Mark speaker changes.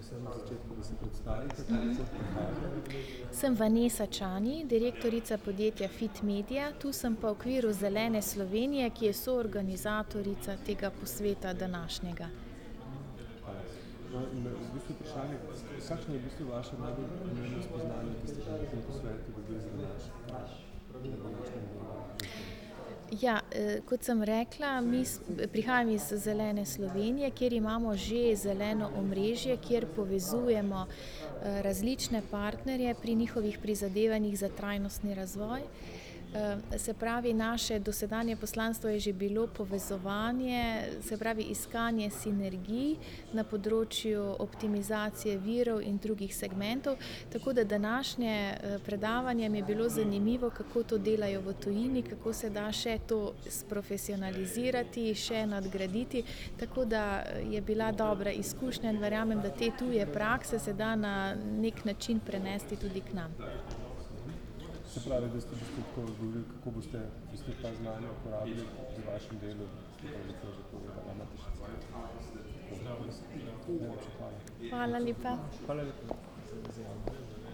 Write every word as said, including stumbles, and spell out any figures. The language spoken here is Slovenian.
Speaker 1: na začetku, da se predstavite, kaj se prihaja.
Speaker 2: Sem Vanesa Čani, direktorica podjetja Fit Media. Tu sem pa v okviru Zelene Slovenije, ki je soorganizatorica tega posveta današnjega.
Speaker 1: No, in v bistvu vprašanje, kakšno je v bistvu vaše najbolj pomembno spoznanje, ki ste ga na tem posvetu dobili za današnji dan?
Speaker 2: Ja, kot sem rekla, mi prihajam iz Zelene Slovenije, kjer imamo že zeleno omrežje, kjer povezujemo različne partnerje pri njihovih prizadevanjih za trajnostni razvoj. Se pravi, naše dosedanje poslanstvo je že bilo povezovanje, se pravi iskanje sinergij na področju optimizacije virov in drugih segmentov, tako da današnje predavanje mi je bilo zanimivo, kako to delajo v tujini, kako se da še to sprofesionalizirati, še nadgraditi, tako da je bila dobra izkušnja in verjamem, da te tuje prakse se da na neki način prenesti tudi k nam.
Speaker 1: Se pravi, da ste tako govorili, kako boste ta znanja uporabili v vašem delu, kako že povedala, imate še celo.
Speaker 2: Hvala lepa.
Speaker 1: Hvala lepa.